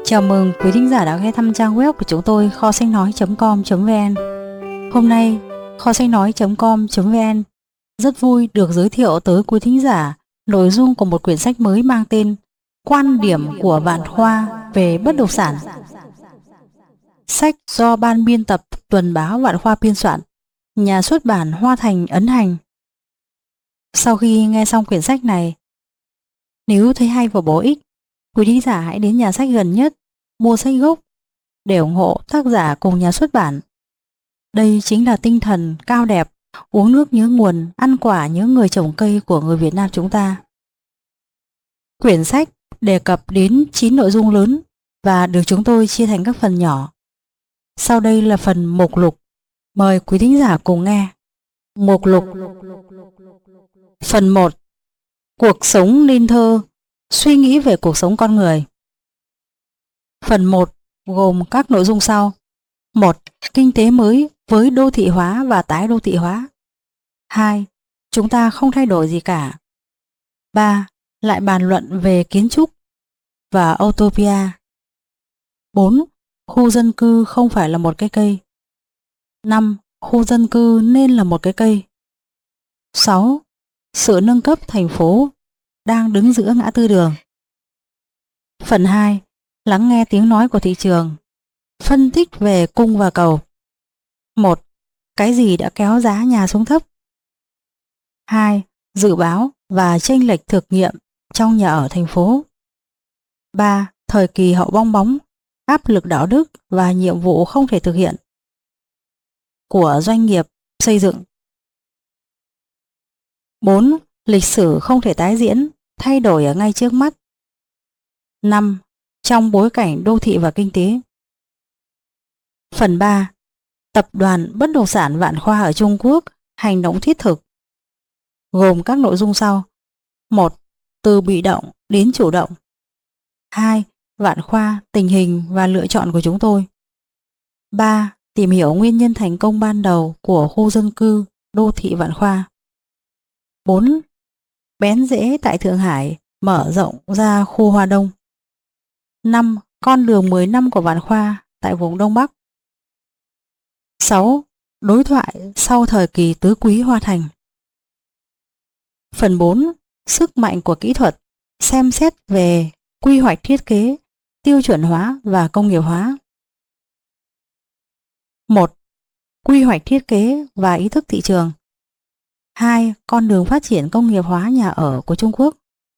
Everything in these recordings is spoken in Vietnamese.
Chào mừng quý thính giả đã ghé thăm trang web của chúng tôi kho sách nói.com.vn. Hôm nay, kho sách nói.com.vn rất vui được giới thiệu tới quý thính giả nội dung của một quyển sách mới mang tên Quan điểm của Vạn Khoa về bất động sản. Sách do ban biên tập tuần báo Vạn Khoa biên soạn, nhà xuất bản Hoa Thành ấn hành. Sau khi nghe xong quyển sách này, nếu thấy hay và bổ ích, quý thính giả hãy đến nhà sách gần nhất mua sách gốc để ủng hộ tác giả cùng nhà xuất bản. Đây chính là tinh thần cao đẹp, uống nước nhớ nguồn, ăn quả nhớ người trồng cây của người Việt Nam chúng ta. Quyển sách đề cập đến 9 nội dung lớn và được chúng tôi chia thành các phần nhỏ. Sau đây là phần mục lục. Mời quý thính giả cùng nghe. Mục lục. Phần 1. Cuộc sống nên thơ, suy nghĩ về cuộc sống con người. Phần 1 gồm các nội dung sau. 1. Kinh tế mới với đô thị hóa và tái đô thị hóa. 2. Chúng ta không thay đổi gì cả. 3. Lại bàn luận về kiến trúc và utopia. 4. Khu dân cư không phải là một cái cây. 5. Khu dân cư nên là một cái cây. 6. Sự nâng cấp thành phố đang đứng giữa ngã tư đường. Phần 2. Lắng nghe tiếng nói của thị trường. Phân tích về cung và cầu. 1. Cái gì đã kéo giá nhà xuống thấp? 2. Dự báo và chênh lệch thực nghiệm trong nhà ở thành phố. 3. Thời kỳ hậu bong bóng, áp lực đạo đức và nhiệm vụ không thể thực hiện của doanh nghiệp xây dựng. 4. Lịch sử không thể tái diễn, thay đổi ở ngay trước mắt. 5. Trong bối cảnh đô thị và kinh tế. Phần 3. Tập đoàn bất động sản Vạn Khoa ở Trung Quốc hành động thiết thực. Gồm các nội dung sau. 1. Từ bị động đến chủ động. 2. Vạn Khoa, tình hình và lựa chọn của chúng tôi. 3. Tìm hiểu nguyên nhân thành công ban đầu của khu dân cư đô thị Vạn Khoa. 4. Bén rễ tại Thượng Hải mở rộng ra khu Hoa Đông. 5. Con đường 10 năm của Vạn Khoa tại vùng Đông Bắc. 6. Đối thoại sau thời kỳ tứ quý Hoa Thành. Phần 4. Sức mạnh của kỹ thuật, xem xét về quy hoạch thiết kế, tiêu chuẩn hóa và công nghiệp hóa. 1. Quy hoạch thiết kế và ý thức thị trường. 2. Con đường phát triển công nghiệp hóa nhà ở của Trung Quốc.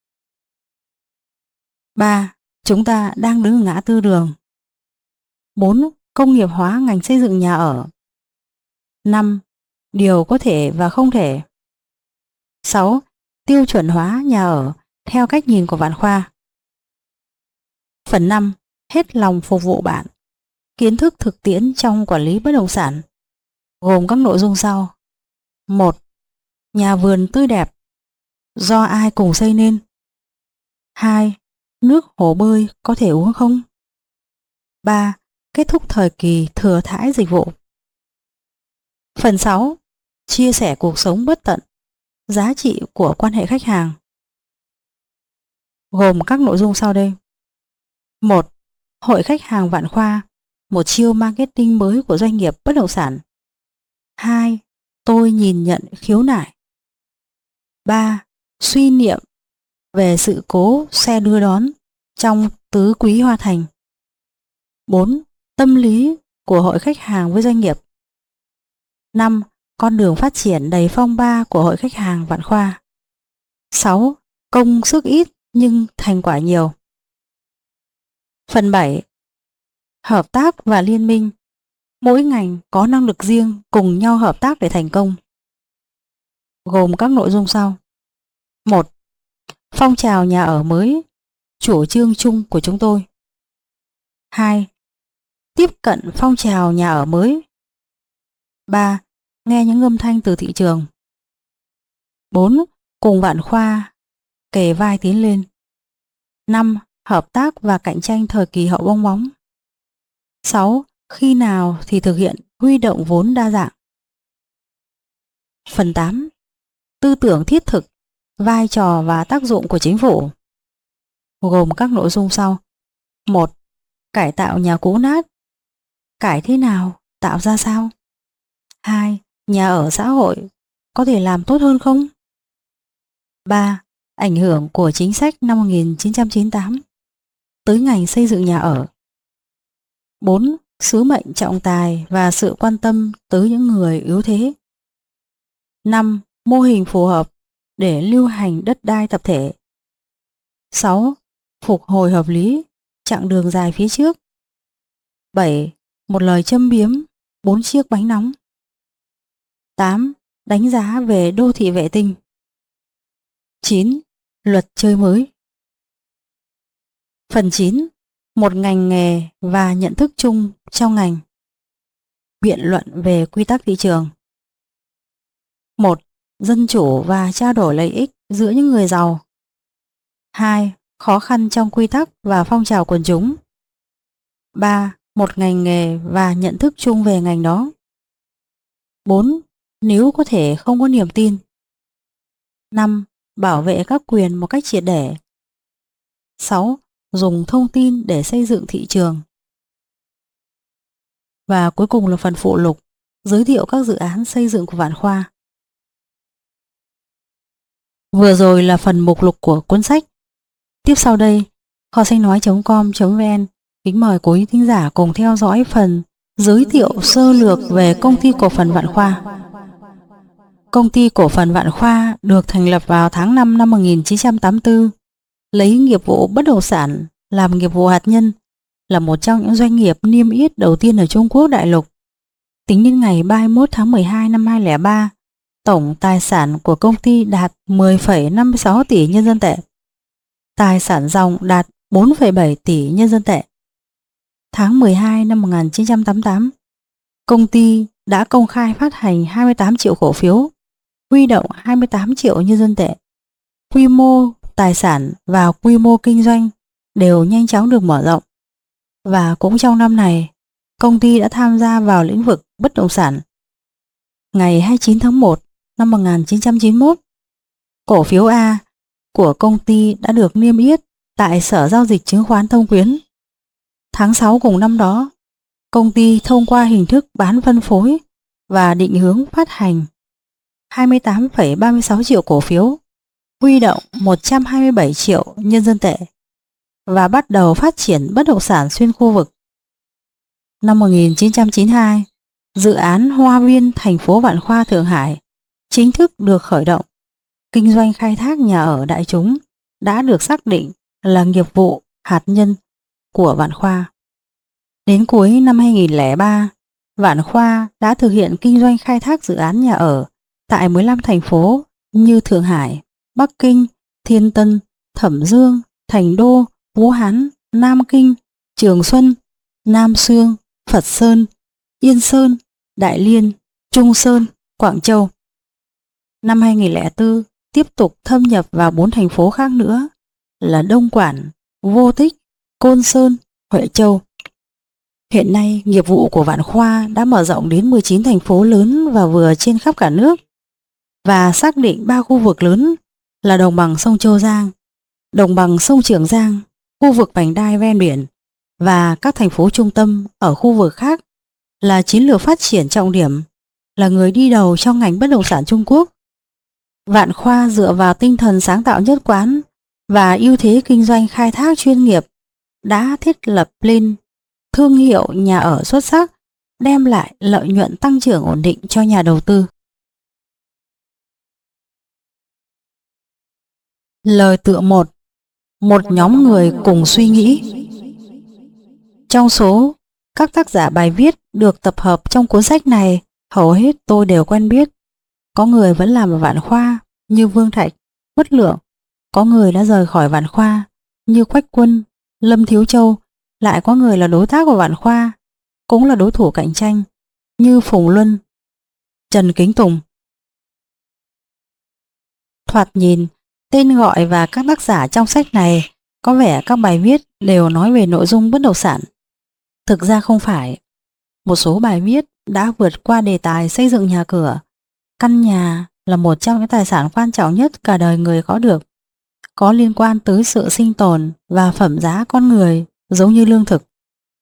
3. Chúng ta đang đứng ở ngã tư đường. 4. Công nghiệp hóa ngành xây dựng nhà ở. 5. Điều có thể và không thể. 6. Tiêu chuẩn hóa nhà ở theo cách nhìn của Vạn Khoa. Phần 5. Hết lòng phục vụ bạn. Kiến thức thực tiễn trong quản lý bất động sản. Gồm các nội dung sau. 1. Nhà vườn tươi đẹp, do ai cùng xây nên? 2. Nước hồ bơi có thể uống không? 3. Kết thúc thời kỳ thừa thãi dịch vụ. Phần 6. Chia sẻ cuộc sống bất tận, giá trị của quan hệ khách hàng. Gồm các nội dung sau đây. 1. Hội khách hàng Vạn Khoa, một chiêu marketing mới của doanh nghiệp bất động sản. 2. Tôi nhìn nhận khiếu nại. 3. Suy niệm về sự cố xe đưa đón trong tứ quý Hoa Thành. 4. Tâm lý của hội khách hàng với doanh nghiệp. 5. Con đường phát triển đầy phong ba của hội khách hàng Vạn Khoa. 6. Công sức ít nhưng thành quả nhiều. Phần 7. Hợp tác và liên minh. Mỗi ngành có năng lực riêng cùng nhau hợp tác để thành công. Gồm các nội dung sau. 1. Phong trào nhà ở mới, chủ trương chung của chúng tôi. 2. Tiếp cận phong trào nhà ở mới. 3. Nghe những âm thanh từ thị trường. 4. Cùng Vạn Khoa kề vai tiến lên. 5. Hợp tác và cạnh tranh thời kỳ hậu bong bóng. 6. Khi nào thì thực hiện huy động vốn đa dạng. Phần 8. Tư tưởng thiết thực, vai trò và tác dụng của chính phủ. Gồm các nội dung sau. 1. Cải tạo nhà cũ nát. Cải thế nào? Tạo ra sao? 2. Nhà ở xã hội có thể làm tốt hơn không? 3. Ảnh hưởng của chính sách năm 1998 tới ngành xây dựng nhà ở. 4. Sứ mệnh trọng tài và sự quan tâm tới những người yếu thế. 5. Mô hình phù hợp để lưu hành đất đai tập thể. 6. Phục hồi hợp lý chặng đường dài phía trước. 7. Một lời châm biếm 4 chiếc bánh nóng. 8. Đánh giá về đô thị vệ tinh. 9. Luật chơi mới. Phần 9. Một ngành nghề và nhận thức chung trong ngành. Biện luận về quy tắc thị trường. 1. Dân chủ và trao đổi lợi ích giữa những người giàu. 2. Khó khăn trong quy tắc và phong trào quần chúng. 3. Một ngành nghề và nhận thức chung về ngành đó. 4. Nếu có thể không có niềm tin. 5. Bảo vệ các quyền một cách triệt để. 6. Dùng thông tin để xây dựng thị trường. Và cuối cùng là phần phụ lục, giới thiệu các dự án xây dựng của Vạn Khoa. Vừa rồi là phần mục lục của cuốn sách. Tiếp sau đây, kho sách nói.com.vn kính mời quý thính giả cùng theo dõi phần giới thiệu sơ lược về Công ty Cổ phần Vạn Khoa. Công ty Cổ phần Vạn Khoa được thành lập vào tháng 5 năm 1984, lấy nghiệp vụ bất động sản làm nghiệp vụ hạt nhân, là một trong những doanh nghiệp niêm yết đầu tiên ở Trung Quốc đại lục. Tính đến ngày 31 tháng 12 năm 2003, tổng tài sản của công ty đạt 10,56 tỷ nhân dân tệ. Tài sản ròng đạt 4,7 tỷ nhân dân tệ. Tháng 12 năm 1988, công ty đã công khai phát hành 28 triệu cổ phiếu, huy động 28 triệu nhân dân tệ. Quy mô tài sản và quy mô kinh doanh đều nhanh chóng được mở rộng. Và cũng trong năm này, công ty đã tham gia vào lĩnh vực bất động sản. Ngày 29 tháng 1 năm 1991, cổ phiếu A của công ty đã được niêm yết tại Sở Giao dịch Chứng khoán Thông Quyến. Tháng 6 cùng năm đó, công ty thông qua hình thức bán phân phối và định hướng phát hành 28,36 triệu cổ phiếu, huy động 127 triệu nhân dân tệ và bắt đầu phát triển bất động sản xuyên khu vực. Năm 1992, dự án Hoa Viên thành phố Vạn Khoa Thượng Hải chính thức được khởi động. Kinh doanh khai thác nhà ở đại chúng đã được xác định là nghiệp vụ hạt nhân của Vạn Khoa. Đến cuối năm 2003, Vạn Khoa đã thực hiện kinh doanh khai thác dự án nhà ở tại 15 thành phố như Thượng Hải, Bắc Kinh, Thiên Tân, Thẩm Dương, Thành Đô, Vũ Hán, Nam Kinh, Trường Xuân, Nam Xương, Phật Sơn, Yên Sơn, Đại Liên, Trung Sơn, Quảng Châu. Năm 2004, tiếp tục thâm nhập vào 4 thành phố khác nữa là Đông Quản, Vô Tích, Côn Sơn, Huệ Châu. Hiện nay, nghiệp vụ của Vạn Khoa đã mở rộng đến 19 thành phố lớn và vừa trên khắp cả nước và xác định 3 khu vực lớn là đồng bằng sông Châu Giang, đồng bằng sông Trường Giang, khu vực vành đai ven biển và các thành phố trung tâm ở khu vực khác là chiến lược phát triển trọng điểm, là người đi đầu trong ngành bất động sản Trung Quốc. Vạn Khoa dựa vào tinh thần sáng tạo nhất quán và ưu thế kinh doanh khai thác chuyên nghiệp đã thiết lập lên thương hiệu nhà ở xuất sắc, đem lại lợi nhuận tăng trưởng ổn định cho nhà đầu tư. Lời tựa 1. Một nhóm người cùng suy nghĩ. Trong số các tác giả bài viết được tập hợp trong cuốn sách này, hầu hết tôi đều quen biết. Có người vẫn làm ở Vạn Khoa như Vương Thạch, Bất Lượng. Có người đã rời khỏi Vạn Khoa như Quách Quân, Lâm Thiếu Châu. Lại có người là đối tác của Vạn Khoa, cũng là đối thủ cạnh tranh như Phùng Luân, Trần Kính Tùng. Thoạt nhìn, tên gọi và các tác giả trong sách này có vẻ các bài viết đều nói về nội dung bất động sản. Thực ra không phải. Một số bài viết đã vượt qua đề tài xây dựng nhà cửa. Căn nhà là một trong những tài sản quan trọng nhất cả đời người có được, có liên quan tới sự sinh tồn và phẩm giá con người giống như lương thực.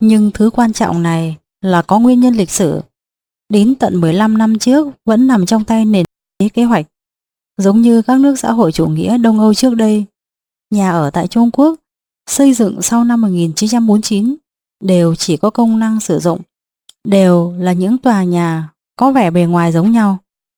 Nhưng thứ quan trọng này là có nguyên nhân lịch sử. Đến tận 15 năm trước vẫn nằm trong tay nền kế hoạch. Giống như các nước xã hội chủ nghĩa Đông Âu trước đây, nhà ở tại Trung Quốc xây dựng sau năm 1949 đều chỉ có công năng sử dụng, đều là những tòa nhà có vẻ bề ngoài giống nhau.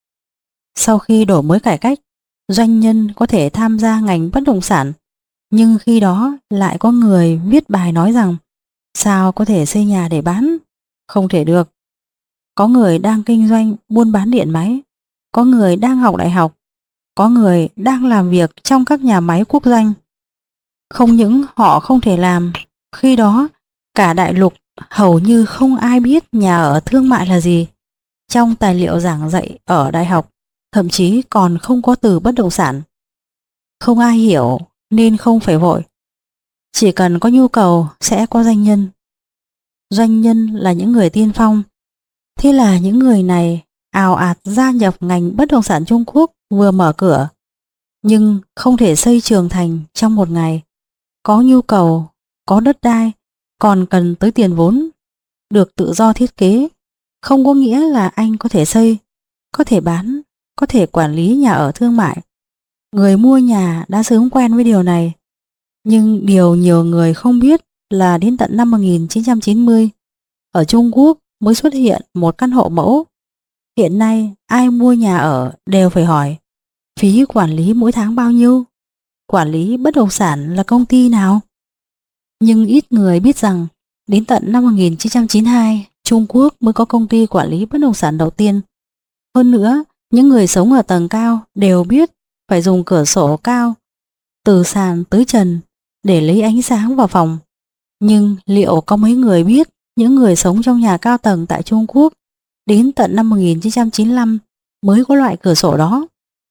Sau khi đổi mới cải cách, doanh nhân có thể tham gia ngành bất động sản, nhưng khi đó lại có người viết bài nói rằng sao có thể xây nhà để bán? Không thể được. Có người đang kinh doanh buôn bán điện máy, có người đang học đại học, có người đang làm việc trong các nhà máy quốc doanh. Không những họ không thể làm, khi đó cả đại lục hầu như không ai biết nhà ở thương mại là gì. Trong tài liệu giảng dạy ở đại học, thậm chí còn không có từ bất động sản. Không ai hiểu nên không phải vội. Chỉ cần có nhu cầu sẽ có doanh nhân. Doanh nhân là những người tiên phong. Thế là những người này ào ạt gia nhập ngành bất động sản Trung Quốc vừa mở cửa. Nhưng không thể xây trường thành trong một ngày. Có nhu cầu, có đất đai, còn cần tới tiền vốn. Được tự do thiết kế, không có nghĩa là anh có thể xây, có thể bán, có thể quản lý nhà ở thương mại. Người mua nhà đã sớm quen với điều này. Nhưng điều nhiều người không biết là đến tận năm 1990, ở Trung Quốc mới xuất hiện một căn hộ mẫu. Hiện nay ai mua nhà ở đều phải hỏi phí quản lý mỗi tháng bao nhiêu? Quản lý bất động sản là công ty nào? Nhưng ít người biết rằng đến tận năm 1992 Trung Quốc mới có công ty quản lý bất động sản đầu tiên. Hơn nữa, những người sống ở tầng cao đều biết phải dùng cửa sổ cao từ sàn tới trần để lấy ánh sáng vào phòng. Nhưng liệu có mấy người biết những người sống trong nhà cao tầng tại Trung Quốc đến tận năm 1995 mới có loại cửa sổ đó?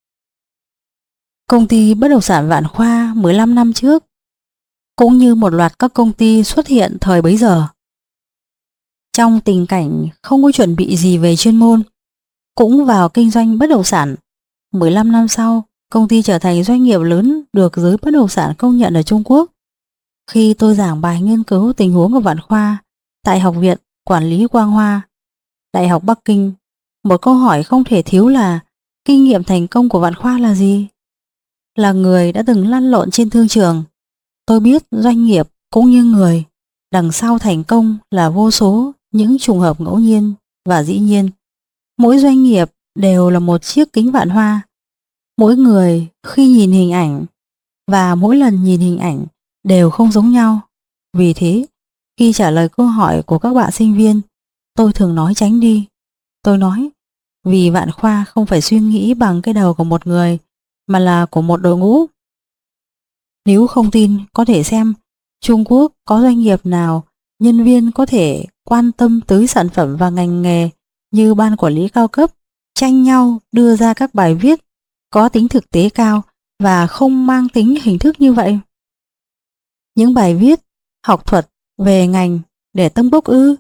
Công ty bất động sản Vạn Khoa 15 năm trước, cũng như một loạt các công ty xuất hiện thời bấy giờ, trong tình cảnh không có chuẩn bị gì về chuyên môn, cũng vào kinh doanh bất động sản. 15 năm sau, công ty trở thành doanh nghiệp lớn được giới bất động sản công nhận ở Trung Quốc. Khi tôi giảng bài nghiên cứu tình huống của Vạn Khoa tại Học viện Quản lý Quang Hoa, Đại học Bắc Kinh, một câu hỏi không thể thiếu là kinh nghiệm thành công của Vạn Khoa là gì? Là người đã từng lăn lộn trên thương trường, tôi biết doanh nghiệp cũng như người, đằng sau thành công là vô số những trùng hợp ngẫu nhiên, và dĩ nhiên mỗi doanh nghiệp đều là một chiếc kính vạn hoa. Mỗi người khi nhìn hình ảnh và mỗi lần nhìn hình ảnh đều không giống nhau. Vì thế, khi trả lời câu hỏi của các bạn sinh viên, tôi thường nói tránh đi. Tôi nói, vì Vạn Khoa không phải suy nghĩ bằng cái đầu của một người, mà là của một đội ngũ. Nếu không tin, có thể xem Trung Quốc có doanh nghiệp nào nhân viên có thể quan tâm tới sản phẩm và ngành nghề như ban quản lý cao cấp, tranh nhau đưa ra các bài viết có tính thực tế cao và không mang tính hình thức như vậy. Những bài viết học thuật về ngành để tâng bốc ư?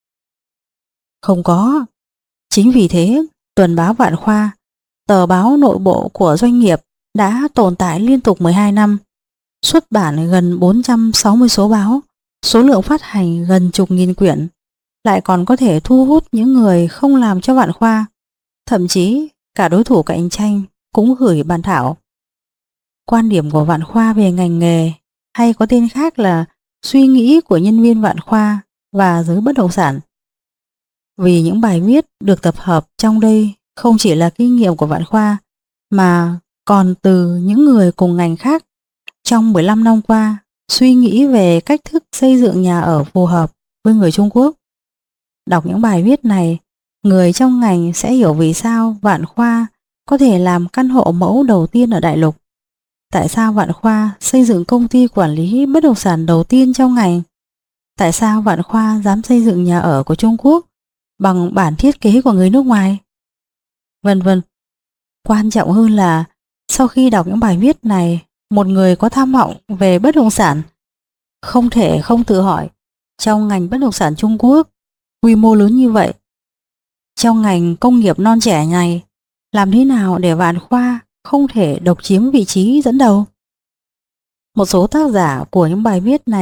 Không có. Chính vì thế, tuần báo Vạn Khoa, tờ báo nội bộ của doanh nghiệp, đã tồn tại liên tục 12 năm, xuất bản gần 460 số báo, số lượng phát hành gần chục nghìn quyển, lại còn có thể thu hút những người không làm cho Vạn Khoa, thậm chí cả đối thủ cạnh tranh cũng gửi bản thảo. Quan điểm của Vạn Khoa về ngành nghề, hay có tên khác là suy nghĩ của nhân viên Vạn Khoa và giới bất động sản. Vì những bài viết được tập hợp trong đây không chỉ là kinh nghiệm của Vạn Khoa, mà còn từ những người cùng ngành khác trong 15 năm qua suy nghĩ về cách thức xây dựng nhà ở phù hợp với người Trung Quốc. Đọc những bài viết này, người trong ngành sẽ hiểu vì sao Vạn Khoa có thể làm căn hộ mẫu đầu tiên ở đại lục. Tại sao Vạn Khoa xây dựng công ty quản lý bất động sản đầu tiên trong ngành? Tại sao Vạn Khoa dám xây dựng nhà ở của Trung Quốc bằng bản thiết kế của người nước ngoài? Vân vân. Quan trọng hơn là sau khi đọc những bài viết này, một người có tham vọng về bất động sản không thể không tự hỏi, trong ngành bất động sản Trung Quốc quy mô lớn như vậy, trong ngành công nghiệp non trẻ này, làm thế nào để Vạn Khoa không thể độc chiếm vị trí dẫn đầu? Một số tác giả của những bài viết này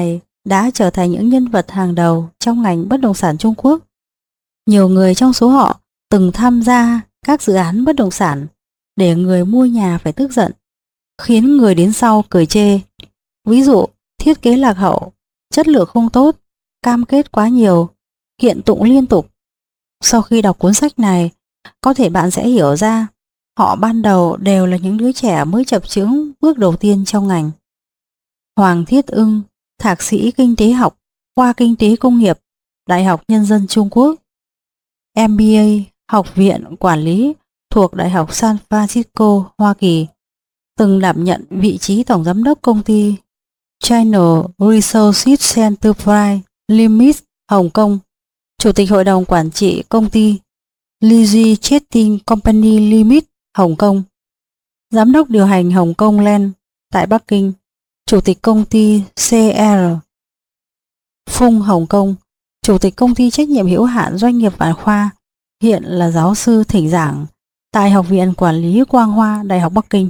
đã trở thành những nhân vật hàng đầu trong ngành bất động sản Trung Quốc. Nhiều người trong số họ từng tham gia các dự án bất động sản để người mua nhà phải tức giận, khiến người đến sau cười chê. Ví dụ, thiết kế lạc hậu, chất lượng không tốt, cam kết quá nhiều, kiện tụng liên tục. Sau khi đọc cuốn sách này, có thể bạn sẽ hiểu ra họ ban đầu đều là những đứa trẻ mới chập chững bước đầu tiên trong ngành. Hoàng Thiết Ưng, thạc sĩ kinh tế học, khoa kinh tế công nghiệp, Đại học Nhân dân Trung Quốc, MBA, Học viện Quản lý thuộc Đại học San Francisco, Hoa Kỳ, từng đảm nhận vị trí tổng giám đốc công ty China Resources Enterprise Limited, Hồng Kông, chủ tịch hội đồng quản trị công ty Lizzie Trading Company Limited, Hồng Kông, giám đốc điều hành Hồng Kông Land tại Bắc Kinh, chủ tịch công ty CR Phung Hồng Kông, chủ tịch công ty trách nhiệm hữu hạn doanh nghiệp Vạn Khoa, hiện là giáo sư thỉnh giảng tại Học viện Quản lý Quang Hoa, Đại học Bắc Kinh.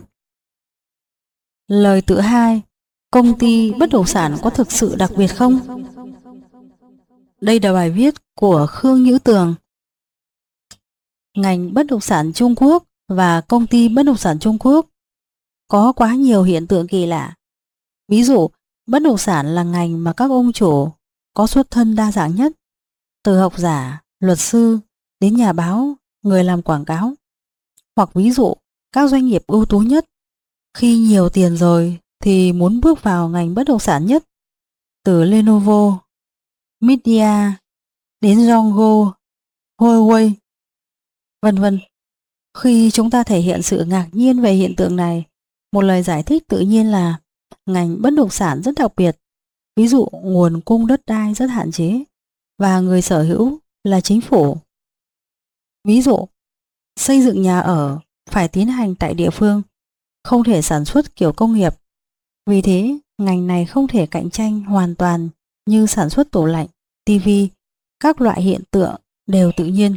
Lời tự hai, công ty bất động sản có thực sự đặc biệt không? Đây là bài viết của Khương Nhữ Tường. Ngành bất động sản Trung Quốc và công ty bất động sản Trung Quốc có quá nhiều hiện tượng kỳ lạ. Ví dụ, bất động sản là ngành mà các ông chủ có xuất thân đa dạng nhất, từ học giả, luật sư đến nhà báo, người làm quảng cáo. Hoặc ví dụ, các doanh nghiệp ưu tú nhất, khi nhiều tiền rồi thì muốn bước vào ngành bất động sản nhất, từ Lenovo, Media đến Zongo, Huawei, vân vân. Khi chúng ta thể hiện sự ngạc nhiên về hiện tượng này, một lời giải thích tự nhiên là ngành bất động sản rất đặc biệt. Ví dụ, nguồn cung đất đai rất hạn chế và người sở hữu là chính phủ. Ví dụ, xây dựng nhà ở phải tiến hành tại địa phương, không thể sản xuất kiểu công nghiệp. Vì thế, ngành này không thể cạnh tranh hoàn toàn như sản xuất tủ lạnh, tivi, các loại hiện tượng đều tự nhiên.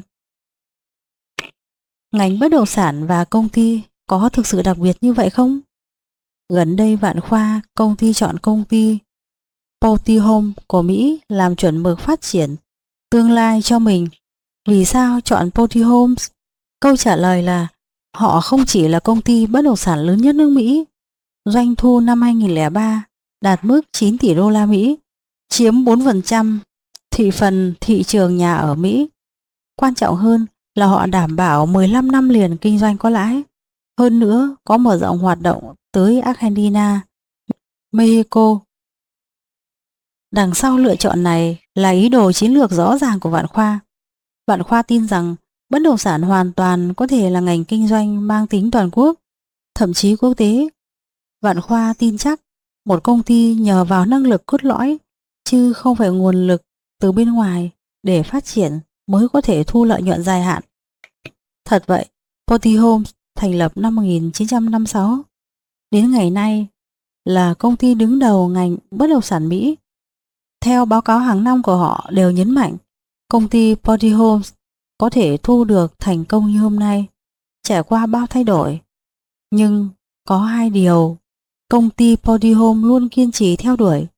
Ngành bất động sản và công ty có thực sự đặc biệt như vậy không? Gần đây Vạn Khoa, công ty chọn công ty Potty Home của Mỹ làm chuẩn mực phát triển tương lai cho mình. Vì sao chọn Potty Homes? Câu trả lời là họ không chỉ là công ty bất động sản lớn nhất nước Mỹ. Doanh thu năm 2003 đạt mức 9 tỷ đô la Mỹ, chiếm 4% thị phần thị trường nhà ở Mỹ. Quan trọng hơn là họ đảm bảo 15 năm liền kinh doanh có lãi. Hơn nữa có mở rộng hoạt động tới Argentina, Mexico. Đằng sau lựa chọn này là ý đồ chiến lược rõ ràng của Vạn Khoa. Vạn Khoa tin rằng bất động sản hoàn toàn có thể là ngành kinh doanh mang tính toàn quốc, thậm chí quốc tế. Vạn Khoa tin chắc một công ty nhờ vào năng lực cốt lõi, chứ không phải nguồn lực từ bên ngoài để phát triển mới có thể thu lợi nhuận dài hạn. Thật vậy, Potty Homes thành lập năm 1956, đến ngày nay là công ty đứng đầu ngành bất động sản Mỹ. Theo báo cáo hàng năm của họ đều nhấn mạnh, công ty Potty Homes có thể thu được thành công như hôm nay, trải qua bao thay đổi. Nhưng có hai điều công ty Potty Homes luôn kiên trì theo đuổi.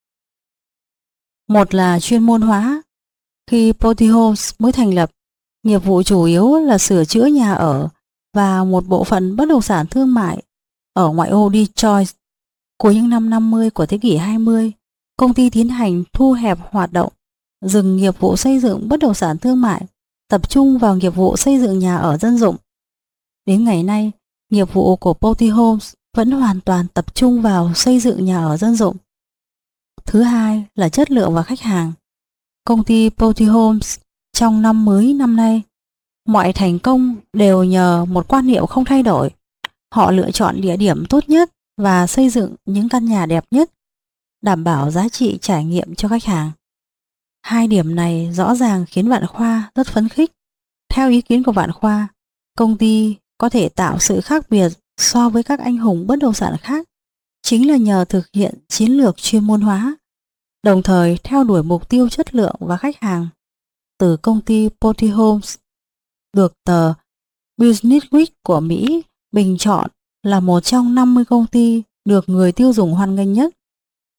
Một là chuyên môn hóa. Khi Potty Homes mới thành lập, nghiệp vụ chủ yếu là sửa chữa nhà ở và một bộ phận bất động sản thương mại ở ngoại ô Detroit. Cuối những năm 50 của thế kỷ 20, công ty tiến hành thu hẹp hoạt động, dừng nghiệp vụ xây dựng bất động sản thương mại, tập trung vào nghiệp vụ xây dựng nhà ở dân dụng. Đến ngày nay, nghiệp vụ của Potty Homes vẫn hoàn toàn tập trung vào xây dựng nhà ở dân dụng. Thứ hai là chất lượng và khách hàng. Công ty Potty Homes trong năm mới năm nay, mọi thành công đều nhờ một quan niệm không thay đổi. Họ lựa chọn địa điểm tốt nhất và xây dựng những căn nhà đẹp nhất, đảm bảo giá trị trải nghiệm cho khách hàng. Hai điểm này rõ ràng khiến Vạn Khoa rất phấn khích. Theo ý kiến của Vạn Khoa, công ty có thể tạo sự khác biệt so với các anh hùng bất động sản khác chính là nhờ thực hiện chiến lược chuyên môn hóa, đồng thời theo đuổi mục tiêu chất lượng và khách hàng. Từ công ty Potty Homes được tờ Business Week của Mỹ bình chọn là một trong 50 công ty được người tiêu dùng hoan nghênh nhất.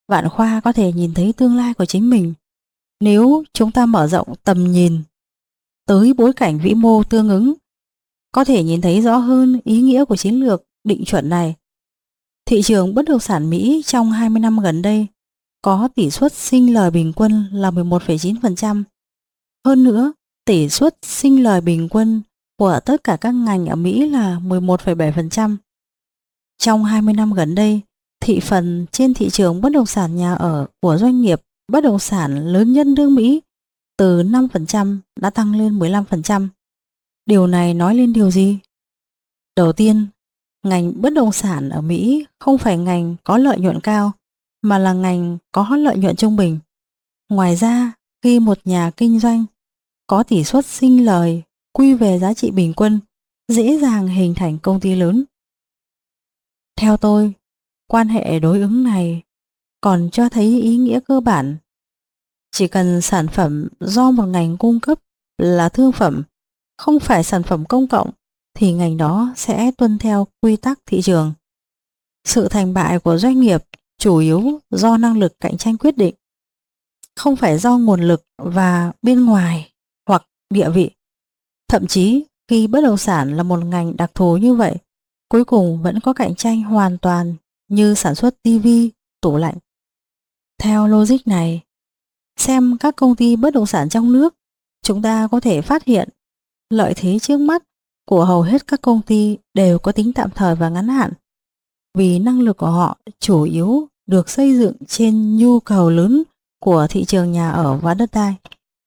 Vạn Khoa có thể nhìn thấy tương lai của chính mình nếu chúng ta mở rộng tầm nhìn tới bối cảnh vĩ mô tương ứng, có thể nhìn thấy rõ hơn ý nghĩa của chiến lược định chuẩn này. Thị trường bất động sản Mỹ trong 20 năm gần đây có tỷ suất sinh lời bình quân là 11,9%. Hơn nữa, tỷ suất sinh lời bình quân của tất cả các ngành ở Mỹ là 11,7%. Trong 20 năm gần đây, thị phần trên thị trường bất động sản nhà ở của doanh nghiệp bất động sản lớn nhất nước Mỹ từ 5% đã tăng lên 15%. Điều này nói lên điều gì? Đầu tiên, ngành bất động sản ở Mỹ không phải ngành có lợi nhuận cao, mà là ngành có lợi nhuận trung bình. Ngoài ra, khi một nhà kinh doanh có tỷ suất sinh lời quy về giá trị bình quân, dễ dàng hình thành công ty lớn. Theo tôi, quan hệ đối ứng này còn cho thấy ý nghĩa cơ bản. Chỉ cần sản phẩm do một ngành cung cấp là thương phẩm, không phải sản phẩm công cộng, thì ngành đó sẽ tuân theo quy tắc thị trường. Sự thành bại của doanh nghiệp chủ yếu do năng lực cạnh tranh quyết định, không phải do nguồn lực và bên ngoài hoặc địa vị. Thậm chí khi bất động sản là một ngành đặc thù như vậy, cuối cùng vẫn có cạnh tranh hoàn toàn như sản xuất tivi, tủ lạnh. Theo logic này, xem các công ty bất động sản trong nước, chúng ta có thể phát hiện lợi thế trước mắt của hầu hết các công ty đều có tính tạm thời và ngắn hạn, vì năng lực của họ chủ yếu được xây dựng trên nhu cầu lớn của thị trường nhà ở và đất đai.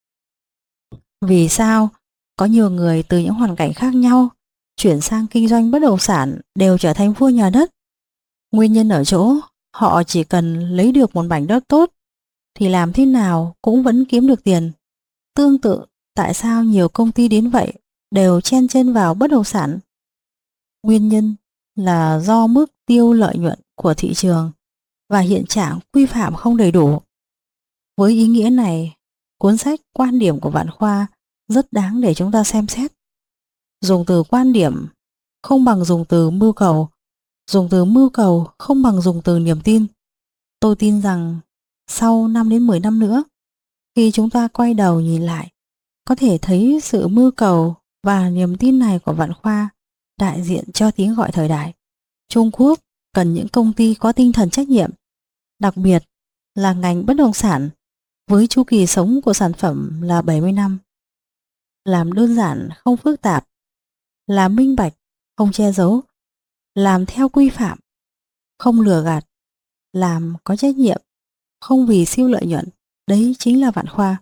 Vì sao có nhiều người từ những hoàn cảnh khác nhau chuyển sang kinh doanh bất động sản đều trở thành vua nhà đất? Nguyên nhân ở chỗ họ chỉ cần lấy được một mảnh đất tốt thì làm thế nào cũng vẫn kiếm được tiền. Tương tự, tại sao nhiều công ty đến vậy đều chen chân vào bất động sản? Nguyên nhân là do mức tiêu lợi nhuận của thị trường và hiện trạng quy phạm không đầy đủ. Với ý nghĩa này, cuốn sách Quan điểm của Vạn Khoa rất đáng để chúng ta xem xét. Dùng từ quan điểm không bằng dùng từ mưu cầu, dùng từ mưu cầu không bằng dùng từ niềm tin. Tôi tin rằng sau 5 đến 10 năm nữa, khi chúng ta quay đầu nhìn lại, có thể thấy sự mưu cầu và niềm tin này của Vạn Khoa đại diện cho tiếng gọi thời đại. Trung Quốc cần những công ty có tinh thần trách nhiệm, đặc biệt là ngành bất động sản với chu kỳ sống của sản phẩm là 70 năm. Làm đơn giản không phức tạp, làm minh bạch không che giấu, làm theo quy phạm không lừa gạt, làm có trách nhiệm không vì siêu lợi nhuận. Đấy chính là Vạn Khoa.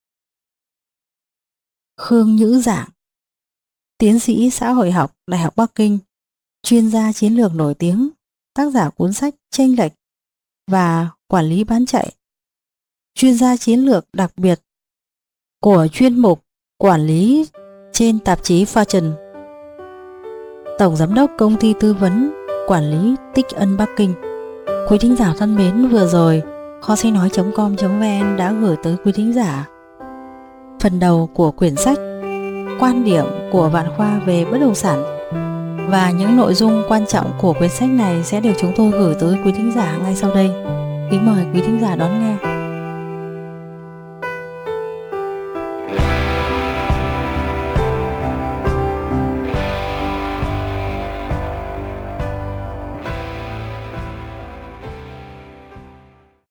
Khương Nhữ Giảng, tiến sĩ xã hội học Đại học Bắc Kinh, chuyên gia chiến lược nổi tiếng, tác giả cuốn sách Chênh lệch và Quản lý bán chạy, chuyên gia chiến lược đặc biệt của chuyên mục Quản lý trên tạp chí Fortune, tổng giám đốc công ty tư vấn quản lý Tích Ân Bắc Kinh. Quý thính giả thân mến, vừa rồi kho sách nói.com.vn đã gửi tới quý thính giả phần đầu của quyển sách Quan điểm của Vạn Khoa về bất động sản, và những nội dung quan trọng của quyển sách này sẽ được chúng tôi gửi tới quý thính giả ngay sau đây. Kính mời quý thính giả đón nghe.